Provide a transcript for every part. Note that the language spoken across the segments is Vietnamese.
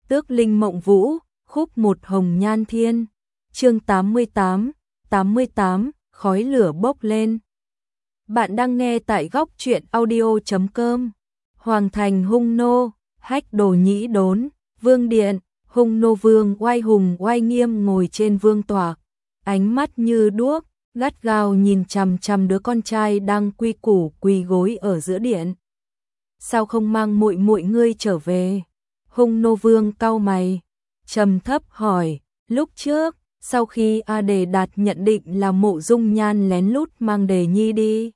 Tước Linh Mộng Vũ, khúc một Hồng Nhan Thiên. Chương 88, khói lửa bốc lên. Bạn đang nghe tại góc truyện audio.com. Hoàng thành hung nô, hách đồ nhĩ đốn, vương điện, hung nô vương oai hùng oai nghiêm ngồi trên vương tọa, ánh mắt như đuốc, gắt gao nhìn chằm chằm đứa con trai đang quy củ quỳ gối ở giữa điện. Sao không mang muội muội ngươi trở về? Hung nô vương cau mày, trầm thấp hỏi. Lúc trước, sau khi A Đề Đạt nhận định là Mộ Dung Nhan lén lút mang Đề Nhi đi,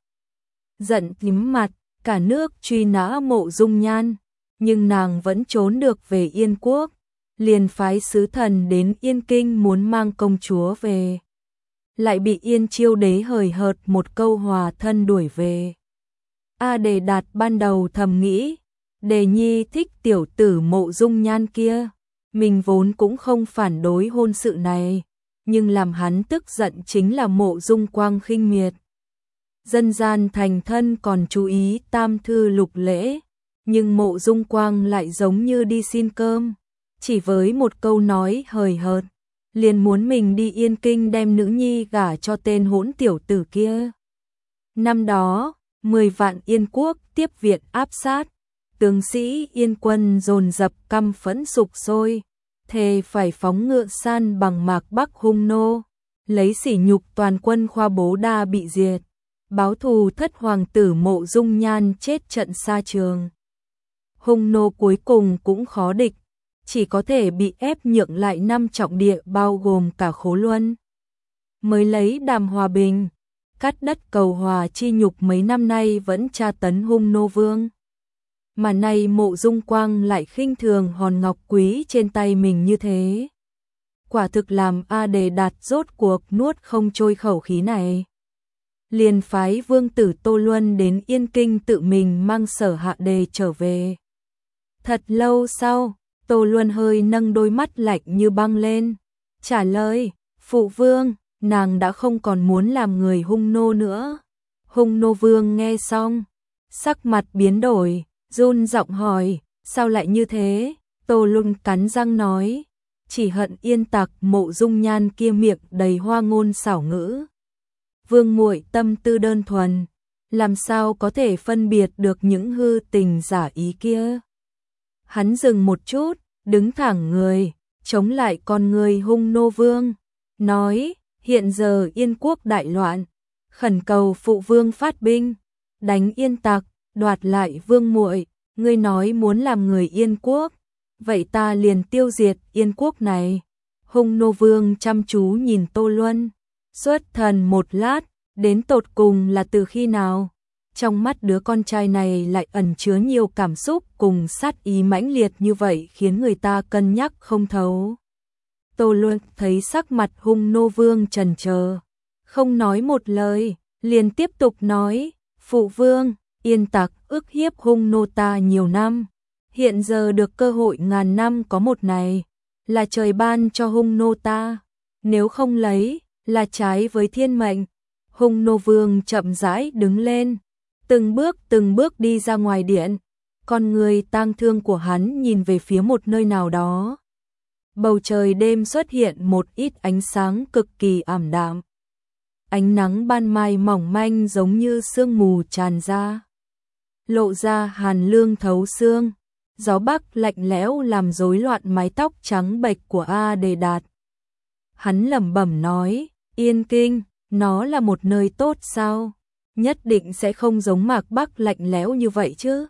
giận tím mặt, cả nước truy nã Mộ Dung Nhan, nhưng nàng vẫn trốn được về Yên Quốc, liền phái sứ thần đến Yên Kinh muốn mang công chúa về, lại bị Yên Chiêu đế hời hợt một câu hòa thân đuổi về. A Đề Đạt ban đầu thầm nghĩ, Đề Nhi thích tiểu tử Mộ Dung Nhan kia, mình vốn cũng không phản đối hôn sự này, nhưng làm hắn tức giận chính là Mộ Dung Quang khinh miệt. Dân gian thành thân còn chú ý tam thư lục lễ, nhưng Mộ Dung Quang lại giống như đi xin cơm, chỉ với một câu nói hời hợt, liền muốn mình đi Yên Kinh đem nữ nhi gả cho tên hỗn tiểu tử kia. Năm đó, 10 vạn Yên Quốc tiếp viện áp sát, tướng sĩ Yên quân dồn dập căm phẫn sục sôi, thề phải phóng ngựa san bằng mạc Bắc hung nô, lấy sỉ nhục toàn quân Khoa Bố Đa bị diệt, báo thù thất hoàng tử Mộ Dung Nhan chết trận xa trường. Hung nô cuối cùng cũng khó địch, chỉ có thể bị ép nhượng lại 5 trọng địa bao gồm cả Khố Luân. Mới lấy đàm hòa bình, cắt đất cầu hòa chi nhục mấy năm nay vẫn tra tấn hung nô vương. Mà nay Mộ Dung Quang lại khinh thường hòn ngọc quý trên tay mình như thế. Quả thực làm A Đề Đạt rốt cuộc nuốt không trôi khẩu khí này. Liền phái vương tử Tô Luân đến Yên Kinh tự mình mang Sở Hạ Đề trở về. Thật lâu sau, Tô Luân hơi nâng đôi mắt lạnh như băng lên, trả lời, phụ vương, nàng đã không còn muốn làm người hung nô nữa. Hung nô vương nghe xong, sắc mặt biến đổi, run giọng hỏi, sao lại như thế? Tô Luân cắn răng nói, chỉ hận Yên tặc Mộ Dung Nhan kia miệng đầy hoa ngôn xảo ngữ. Vương muội tâm tư đơn thuần, làm sao có thể phân biệt được những hư tình giả ý kia? Hắn dừng một chút, đứng thẳng người, chống lại con người hung nô vương, nói, hiện giờ Yên Quốc đại loạn, khẩn cầu phụ vương phát binh, đánh Yên tặc, đoạt lại vương muội. Ngươi nói muốn làm người Yên Quốc, vậy ta liền tiêu diệt Yên Quốc này. Hung nô vương chăm chú nhìn Tô Luân, xuất thần một lát, đến tột cùng là từ khi nào? Trong mắt đứa con trai này lại ẩn chứa nhiều cảm xúc cùng sát ý mãnh liệt như vậy khiến người ta cân nhắc không thấu. Tô Luân thấy sắc mặt hung nô vương chần chờ, không nói một lời, liền tiếp tục nói, phụ vương, Yên tặc ức hiếp hung nô ta nhiều năm, hiện giờ được cơ hội ngàn năm có một này, là trời ban cho hung nô ta, nếu không lấy, là trái với thiên mệnh. Hung nô vương chậm rãi đứng lên, từng bước đi ra ngoài điện, con người tang thương của hắn nhìn về phía một nơi nào đó. Bầu trời đêm xuất hiện một ít ánh sáng cực kỳ ảm đạm. Ánh nắng ban mai mỏng manh giống như sương mù tràn ra, lộ ra hàn lương thấu xương, gió bắc lạnh lẽo làm rối loạn mái tóc trắng bệch của A Đề Đạt. Hắn lẩm bẩm nói, Yên Kinh, nó là một nơi tốt sao? Nhất định sẽ không giống mạc Bắc lạnh lẽo như vậy chứ?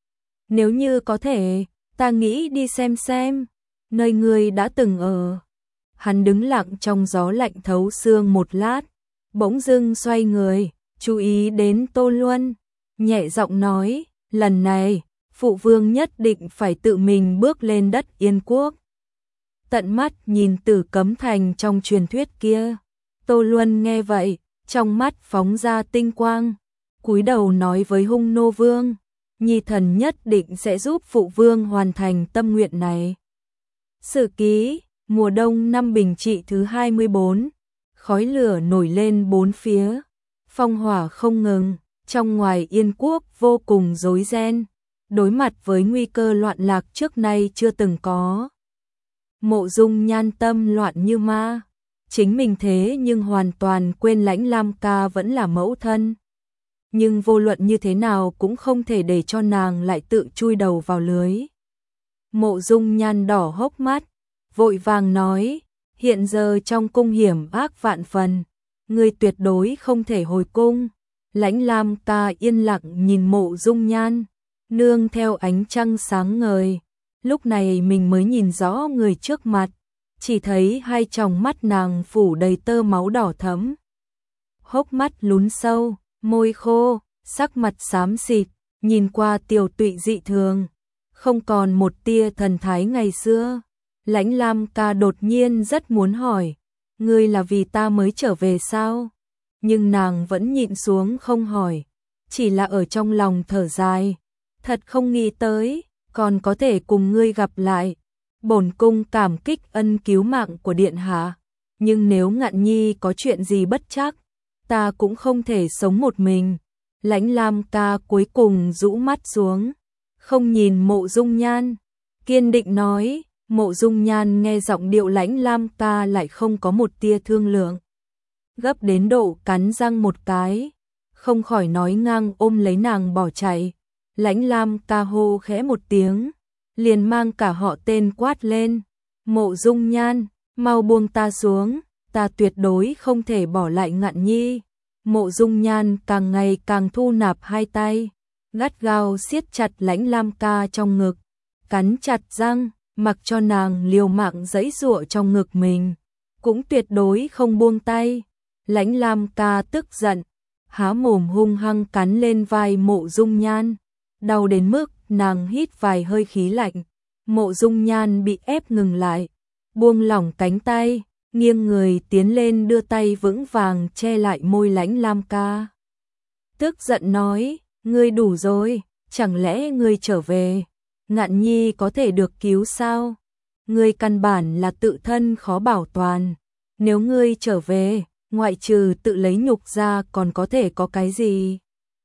Nếu như có thể, ta nghĩ đi xem, nơi người đã từng ở. Hắn đứng lặng trong gió lạnh thấu xương một lát, bỗng dưng xoay người, chú ý đến Tô Luân, nhẹ giọng nói, lần này, phụ vương nhất định phải tự mình bước lên đất Yên Quốc. Tận mắt nhìn Tử Cấm Thành trong truyền thuyết kia. Tô Luân nghe vậy, trong mắt phóng ra tinh quang, cúi đầu nói với hung nô vương, nhi thần nhất định sẽ giúp phụ vương hoàn thành tâm nguyện này. Sử ký, mùa đông năm Bình Trị thứ 24, khói lửa nổi lên bốn phía, phong hỏa không ngừng, trong ngoài Yên Quốc vô cùng rối ren, đối mặt với nguy cơ loạn lạc trước nay chưa từng có. Mộ Dung Nhan tâm loạn như ma, chính mình thế nhưng hoàn toàn quên Lãnh Lam ca vẫn là mẫu thân. Nhưng vô luận như thế nào cũng không thể để cho nàng lại tự chui đầu vào lưới. Mộ Dung Nhan đỏ hốc mắt, vội vàng nói, hiện giờ trong cung hiểm ác vạn phần, ngươi tuyệt đối không thể hồi cung. Lãnh Lam ca yên lặng nhìn Mộ Dung Nhan, nương theo ánh trăng sáng ngời. Lúc này mình mới nhìn rõ người trước mặt, chỉ thấy hai tròng mắt nàng phủ đầy tơ máu đỏ thẫm. Hốc mắt lún sâu, môi khô, sắc mặt xám xịt, nhìn qua tiều tụy dị thường, không còn một tia thần thái ngày xưa. Lãnh Lam ca đột nhiên rất muốn hỏi, ngươi là vì ta mới trở về sao? Nhưng nàng vẫn nhịn xuống không hỏi, chỉ là ở trong lòng thở dài, thật không nghĩ tới, còn có thể cùng ngươi gặp lại. Bổn cung cảm kích ân cứu mạng của điện hạ, nhưng nếu Ngạn Nhi có chuyện gì bất trắc, ta cũng không thể sống một mình. Lãnh Lam ca cuối cùng rũ mắt xuống, không nhìn Mộ Dung Nhan, kiên định nói. Mộ Dung Nhan nghe giọng điệu Lãnh Lam ca lại không có một tia thương lượng, gấp đến độ cắn răng một cái, không khỏi nói ngang ôm lấy nàng bỏ chạy. Lãnh Lam ca hô khẽ một tiếng, liền mang cả họ tên quát lên, Mộ Dung Nhan, mau buông ta xuống, ta tuyệt đối không thể bỏ lại Ngạn Nhi. Mộ Dung Nhan càng ngày càng thu nạp hai tay, gắt gao siết chặt Lãnh Lam ca trong ngực, cắn chặt răng, mặc cho nàng liều mạng giãy giụa trong ngực mình, cũng tuyệt đối không buông tay. Lãnh Lam ca tức giận, há mồm hung hăng cắn lên vai Mộ Dung Nhan, đau đến mức nàng hít vài hơi khí lạnh. Mộ Dung Nhan bị ép ngừng lại, buông lỏng cánh tay, nghiêng người tiến lên đưa tay vững vàng che lại môi Lãnh Lam ca. Tức giận nói, ngươi đủ rồi, chẳng lẽ ngươi trở về, Ngạn Nhi có thể được cứu sao? Ngươi căn bản là tự thân khó bảo toàn, nếu ngươi trở về, ngoại trừ tự lấy nhục ra còn có thể có cái gì?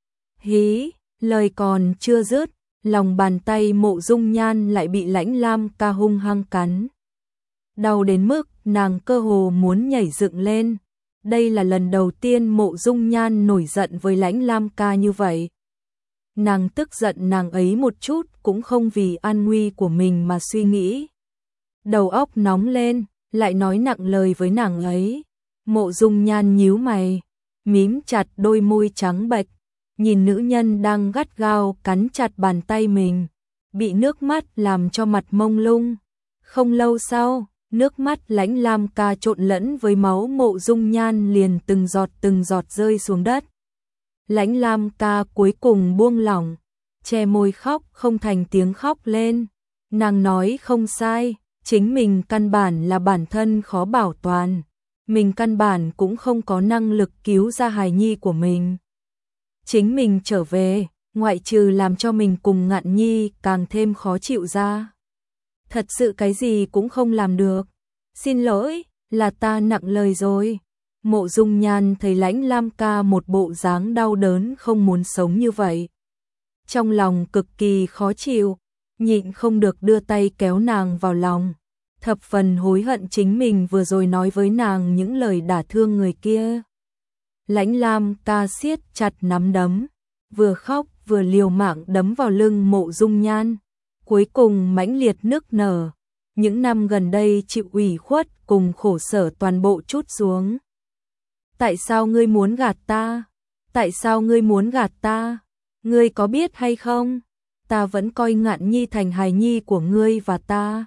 Hí, lời còn chưa dứt, lòng bàn tay Mộ Dung Nhan lại bị Lãnh Lam ca hung hăng cắn. Đau đến mức nàng cơ hồ muốn nhảy dựng lên. Đây là lần đầu tiên Mộ Dung Nhan nổi giận với Lãnh Lam ca như vậy. Nàng tức giận nàng ấy một chút cũng không vì an nguy của mình mà suy nghĩ. Đầu óc nóng lên, lại nói nặng lời với nàng ấy. Mộ Dung Nhan nhíu mày, mím chặt đôi môi trắng bệch, nhìn nữ nhân đang gắt gao cắn chặt bàn tay mình, bị nước mắt làm cho mặt mông lung. Không lâu sau, nước mắt Lãnh Lam ca trộn lẫn với máu Mộ Dung Nhan liền từng giọt rơi xuống đất. Lãnh Lam ca cuối cùng buông lỏng, che môi khóc không thành tiếng khóc lên. Nàng nói không sai, chính mình căn bản là bản thân khó bảo toàn, mình căn bản cũng không có năng lực cứu ra hài nhi của mình. Chính mình trở về, ngoại trừ làm cho mình cùng Ngạn Nhi càng thêm khó chịu ra, thật sự cái gì cũng không làm được. Xin lỗi, là ta nặng lời rồi. Mộ Dung Nhan thấy Lãnh Lam ca một bộ dáng đau đớn không muốn sống như vậy, trong lòng cực kỳ khó chịu, nhịn không được đưa tay kéo nàng vào lòng, thập phần hối hận chính mình vừa rồi nói với nàng những lời đả thương người kia. Lãnh Lam ca siết chặt nắm đấm, vừa khóc vừa liều mạng đấm vào lưng Mộ Dung Nhan, cuối cùng mãnh liệt nức nở. Những năm gần đây chịu ủy khuất cùng khổ sở toàn bộ trút xuống. Tại sao ngươi muốn gạt ta? Tại sao ngươi muốn gạt ta? Ngươi có biết hay không? Ta vẫn coi Ngạn Nhi thành hài nhi của ngươi và ta.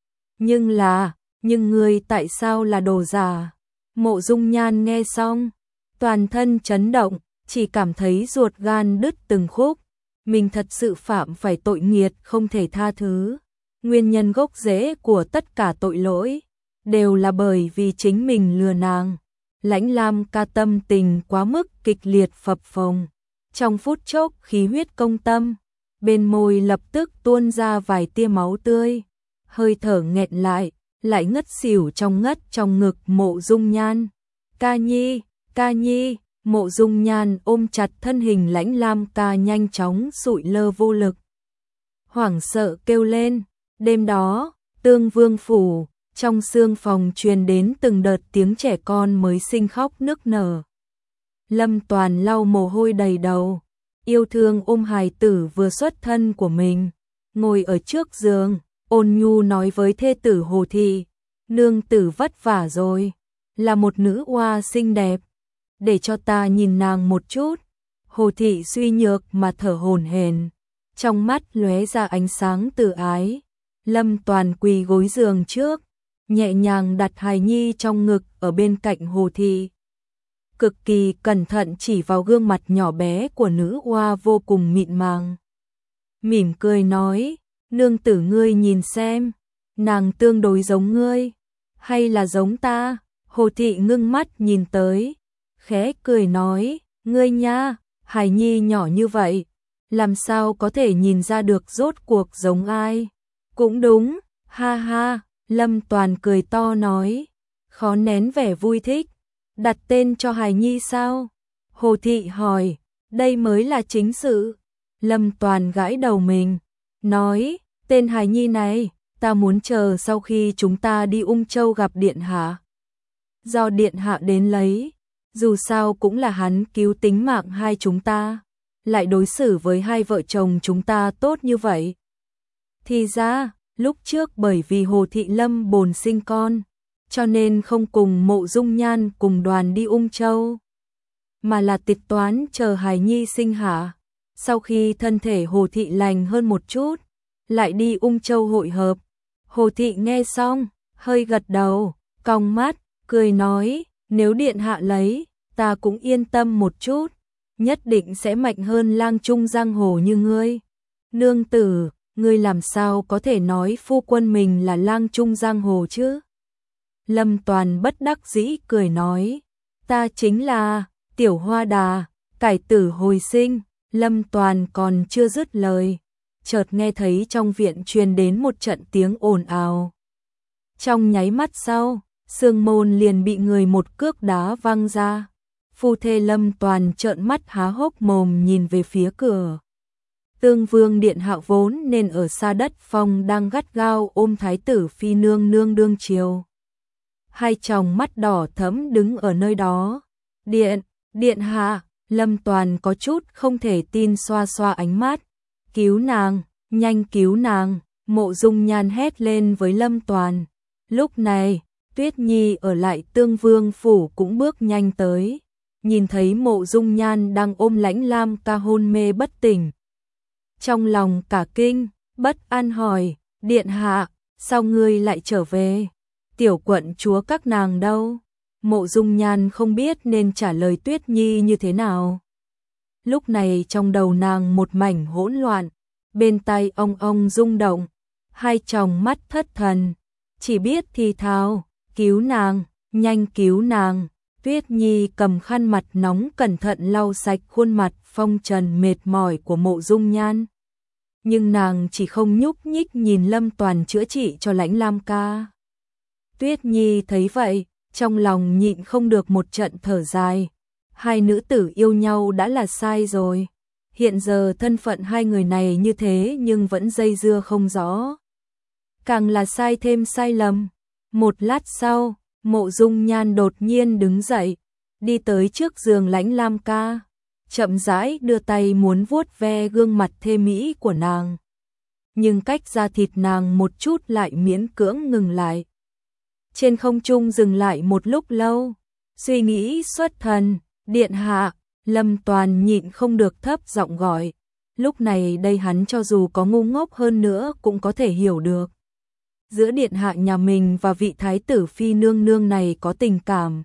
Nhưng ngươi tại sao là đồ giả? Mộ Dung Nhan nghe xong, toàn thân chấn động, chỉ cảm thấy ruột gan đứt từng khúc. Mình thật sự phạm phải tội nghiệt không thể tha thứ. Nguyên nhân gốc rễ của tất cả tội lỗi đều là bởi vì chính mình lừa nàng. Lãnh Lam ca tâm tình quá mức kịch liệt phập phồng, trong phút chốc khí huyết công tâm, bên môi lập tức tuôn ra vài tia máu tươi, hơi thở nghẹn lại ngất xỉu trong ngực Mộ Dung Nhan. Ca Nhi, Mộ Dung Nhan ôm chặt thân hình Lãnh Lam ca nhanh chóng sụi lơ vô lực. Hoảng sợ kêu lên, đêm đó, Tương Vương phủ, trong sương phòng truyền đến từng đợt tiếng trẻ con mới sinh khóc nức nở. Lâm Toàn lau mồ hôi đầy đầu, yêu thương ôm hài tử vừa xuất thân của mình, ngồi ở trước giường, ôn nhu nói với thê tử Hồ Thị, nương tử vất vả rồi, là một nữ oa xinh đẹp, để cho ta nhìn nàng một chút. Hồ Thị suy nhược mà thở hổn hển, trong mắt lóe ra ánh sáng từ ái. Lâm Toàn quỳ gối giường trước, nhẹ nhàng đặt hài nhi trong ngực ở bên cạnh Hồ Thị. Cực kỳ cẩn thận chỉ vào gương mặt nhỏ bé của nữ oa vô cùng mịn màng. Mỉm cười nói, nương tử ngươi nhìn xem, nàng tương đối giống ngươi, hay là giống ta? Hồ Thị ngưng mắt nhìn tới, khẽ cười nói, ngươi nha, hài nhi nhỏ như vậy, làm sao có thể nhìn ra được rốt cuộc giống ai? Cũng đúng, ha ha, Lâm Toàn cười to nói, khó nén vẻ vui thích, đặt tên cho hài nhi sao? Hồ Thị hỏi, đây mới là chính sự. Lâm Toàn gãi đầu mình, nói, tên hài nhi này, ta muốn chờ sau khi chúng ta đi Ung Châu gặp Điện Hạ. Do Điện Hạ đến lấy, dù sao cũng là hắn cứu tính mạng hai chúng ta, lại đối xử với hai vợ chồng chúng ta tốt như vậy. Thì ra, lúc trước bởi vì Hồ Thị Lâm bồn sinh con, cho nên không cùng Mộ Dung Nhan cùng đoàn đi Ung Châu, mà là tịch toán chờ hài nhi sinh hạ. Sau khi thân thể Hồ Thị lành hơn một chút, lại đi Ung Châu hội hợp. Hồ Thị nghe xong, hơi gật đầu, cong mắt, cười nói, nếu Điện Hạ lấy, ta cũng yên tâm một chút, nhất định sẽ mạnh hơn lang trung giang hồ như ngươi. Nương tử, ngươi làm sao có thể nói phu quân mình là lang trung giang hồ chứ? Lâm Toàn bất đắc dĩ cười nói, ta chính là Tiểu Hoa Đà, cải tử hồi sinh. Lâm Toàn còn chưa dứt lời, chợt nghe thấy trong viện truyền đến một trận tiếng ồn ào. Trong nháy mắt sau, sương môn liền bị người một cước đá văng ra. Phu thê Lâm Toàn trợn mắt há hốc mồm nhìn về phía cửa. Tương Vương Điện Hạ vốn nên ở xa đất phong đang gắt gao ôm thái tử phi nương nương đương chiều. Hai tròng mắt đỏ thẫm đứng ở nơi đó. Điện Hạ. Lâm Toàn có chút không thể tin xoa xoa ánh mắt. Cứu nàng, nhanh cứu nàng, Mộ Dung Nhan hét lên với Lâm Toàn. Lúc này, Tuyết Nhi ở lại Tương Vương phủ cũng bước nhanh tới. Nhìn thấy Mộ Dung Nhan đang ôm Lãnh Lam ca hôn mê bất tỉnh. Trong lòng cả kinh, bất an hỏi, Điện Hạ, sao ngươi lại trở về? Tiểu quận chúa các nàng đâu? Mộ Dung Nhan không biết nên trả lời Tuyết Nhi như thế nào. Lúc này trong đầu nàng một mảnh hỗn loạn, bên tai ong ong rung động, hai tròng mắt thất thần, chỉ biết thì thào, cứu nàng, nhanh cứu nàng. Tuyết Nhi cầm khăn mặt nóng cẩn thận lau sạch khuôn mặt phong trần mệt mỏi của Mộ Dung Nhan. Nhưng nàng chỉ không nhúc nhích nhìn Lâm Toàn chữa trị cho Lãnh Lam ca. Tuyết Nhi thấy vậy, trong lòng nhịn không được một trận thở dài. Hai nữ tử yêu nhau đã là sai rồi. Hiện giờ thân phận hai người này như thế nhưng vẫn dây dưa không rõ. Càng là sai thêm sai lầm. Một lát sau, Mộ Dung Nhan đột nhiên đứng dậy, đi tới trước giường Lãnh Lam ca, chậm rãi đưa tay muốn vuốt ve gương mặt thê mỹ của nàng. Nhưng cách da thịt nàng một chút lại miễn cưỡng ngừng lại. Trên không trung dừng lại một lúc lâu, suy nghĩ xuất thần, Điện Hạ. Lâm Toàn nhịn không được thấp giọng gọi. Lúc này đây hắn cho dù có ngu ngốc hơn nữa cũng có thể hiểu được. Giữa Điện Hạ nhà mình và vị thái tử phi nương nương này có tình cảm.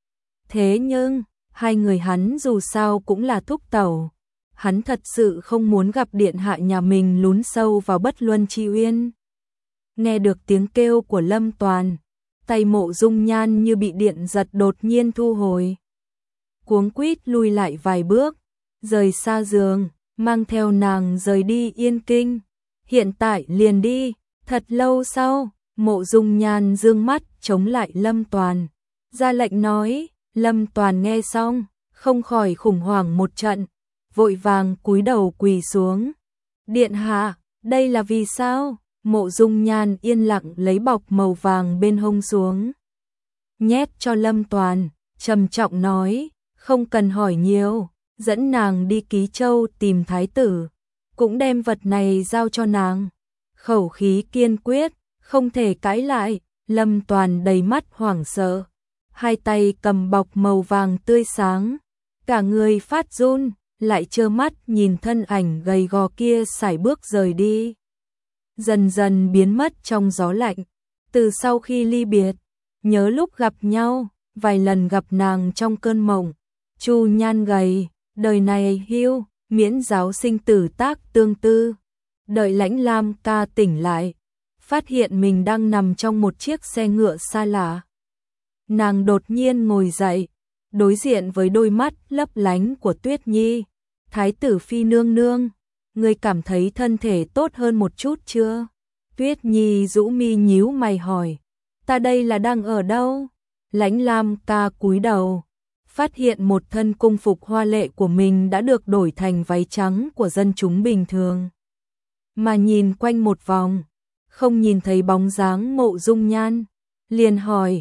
Thế nhưng, hai người hắn dù sao cũng là thúc tẩu. Hắn thật sự không muốn gặp Điện Hạ nhà mình lún sâu vào bất luân chi uyên. Nghe được tiếng kêu của Lâm Toàn, tay Mộ Dung Nhan như bị điện giật đột nhiên thu hồi. Cuống quýt lui lại vài bước, rời xa giường, mang theo nàng rời đi Yên Kinh. Hiện tại liền đi. Thật lâu sau, Mộ Dung Nhan dương mắt chống lại Lâm Toàn, ra lệnh nói. Lâm Toàn nghe xong, không khỏi khủng hoảng một trận, vội vàng cúi đầu quỳ xuống. Điện Hạ, đây là vì sao? Mộ Dung Nhan yên lặng lấy bọc màu vàng bên hông xuống, nhét cho Lâm Toàn, trầm trọng nói, không cần hỏi nhiều, dẫn nàng đi Ký Châu tìm thái tử, cũng đem vật này giao cho nàng. Khẩu khí kiên quyết, không thể cãi lại. Lâm Toàn đầy mắt hoảng sợ, hai tay cầm bọc màu vàng tươi sáng, cả người phát run, lại trơ mắt nhìn thân ảnh gầy gò kia sải bước rời đi, dần dần biến mất trong gió lạnh. Từ sau khi ly biệt, nhớ lúc gặp nhau, vài lần gặp nàng trong cơn mộng, Chu Nhan gầy, đời này hưu, miễn giáo sinh tử tác tương tư. Đợi Lãnh Lam ca tỉnh lại, phát hiện mình đang nằm trong một chiếc xe ngựa xa lạ. Nàng đột nhiên ngồi dậy, đối diện với đôi mắt lấp lánh của Tuyết Nhi. Thái tử phi nương nương, người cảm thấy thân thể tốt hơn một chút chưa? Tuyết Nhi rũ mi nhíu mày hỏi, ta đây là đang ở đâu? Lãnh Lam ca cúi đầu, phát hiện một thân cung phục hoa lệ của mình đã được đổi thành váy trắng của dân chúng bình thường. Mà nhìn quanh một vòng, không nhìn thấy bóng dáng Mộ Dung Nhan, liền hỏi,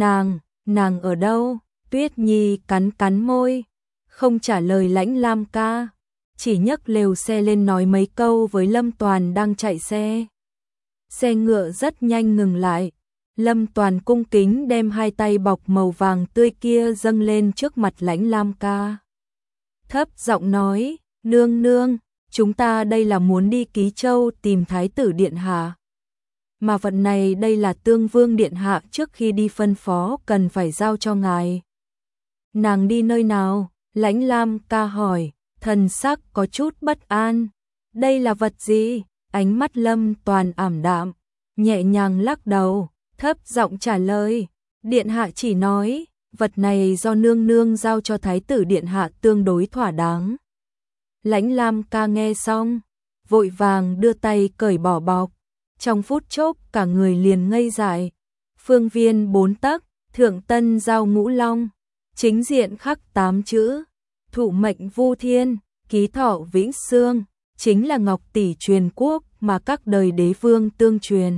nàng ở đâu? Tuyết Nhi cắn cắn môi, không trả lời Lãnh Lam ca, chỉ nhấc lều xe lên nói mấy câu với Lâm Toàn đang chạy xe. Xe ngựa rất nhanh ngừng lại, Lâm Toàn cung kính đem hai tay bọc màu vàng tươi kia dâng lên trước mặt Lãnh Lam ca. Thấp giọng nói, nương nương, chúng ta đây là muốn đi Ký Châu tìm thái tử điện hạ. Mà vật này đây là Tương Vương điện hạ trước khi đi phân phó cần phải giao cho ngài. Nàng đi nơi nào? Lãnh Lam ca hỏi, thần sắc có chút bất an. Đây là vật gì? Ánh mắt Lâm Toàn ảm đạm, nhẹ nhàng lắc đầu, thấp giọng trả lời, điện hạ chỉ nói, vật này do nương nương giao cho thái tử điện hạ tương đối thỏa đáng. Lãnh Lam ca nghe xong, vội vàng đưa tay cởi bỏ bọc, trong phút chốc cả người liền ngây dại. Phương viên 4 tấc, thượng tân giao ngũ long, chính diện khắc 8 chữ, thụ mệnh vu thiên, ký thọ vĩnh xương, chính là ngọc tỷ truyền quốc mà các đời đế vương tương truyền.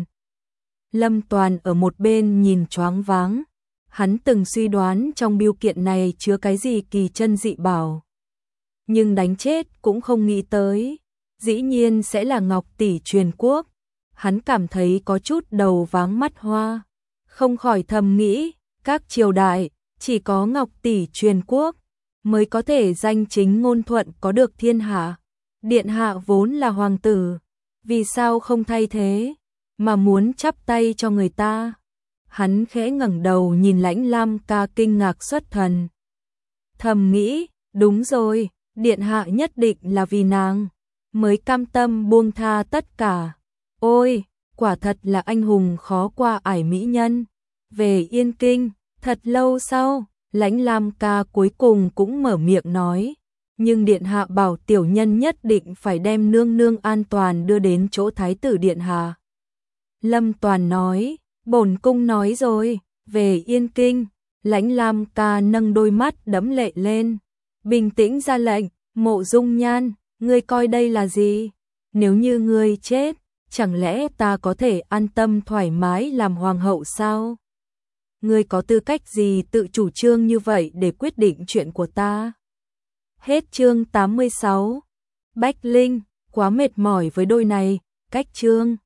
Lâm Toàn ở một bên nhìn choáng váng, hắn từng suy đoán trong bưu kiện này chứa cái gì kỳ chân dị bảo, nhưng đánh chết cũng không nghĩ tới, dĩ nhiên sẽ là ngọc tỷ truyền quốc. Hắn cảm thấy có chút đầu váng mắt hoa, không khỏi thầm nghĩ, các triều đại chỉ có ngọc tỷ truyền quốc mới có thể danh chính ngôn thuận có được thiên hạ. Điện hạ vốn là hoàng tử, vì sao không thay thế, mà muốn chắp tay cho người ta? Hắn khẽ ngẩng đầu nhìn Lãnh Lam ca kinh ngạc xuất thần. Thầm nghĩ, đúng rồi, điện hạ nhất định là vì nàng mới cam tâm buông tha tất cả. Ôi, quả thật là anh hùng khó qua ải mỹ nhân. Về Yên Kinh, thật lâu sau, Lãnh Lam ca cuối cùng cũng mở miệng nói, nhưng điện hạ bảo tiểu nhân nhất định phải đem nương nương an toàn đưa đến chỗ thái tử điện hạ. Lâm Toàn nói, bổn cung nói rồi. Về Yên Kinh, Lãnh Lam ca nâng đôi mắt đẫm lệ lên, bình tĩnh ra lệnh, Mộ Dung Nhan, ngươi coi đây là gì? Nếu như ngươi chết, chẳng lẽ ta có thể an tâm thoải mái làm hoàng hậu sao? Ngươi có tư cách gì tự chủ trương như vậy để quyết định chuyện của ta? Hết chương 86. Bách Linh, quá mệt mỏi với đôi này, cách chương.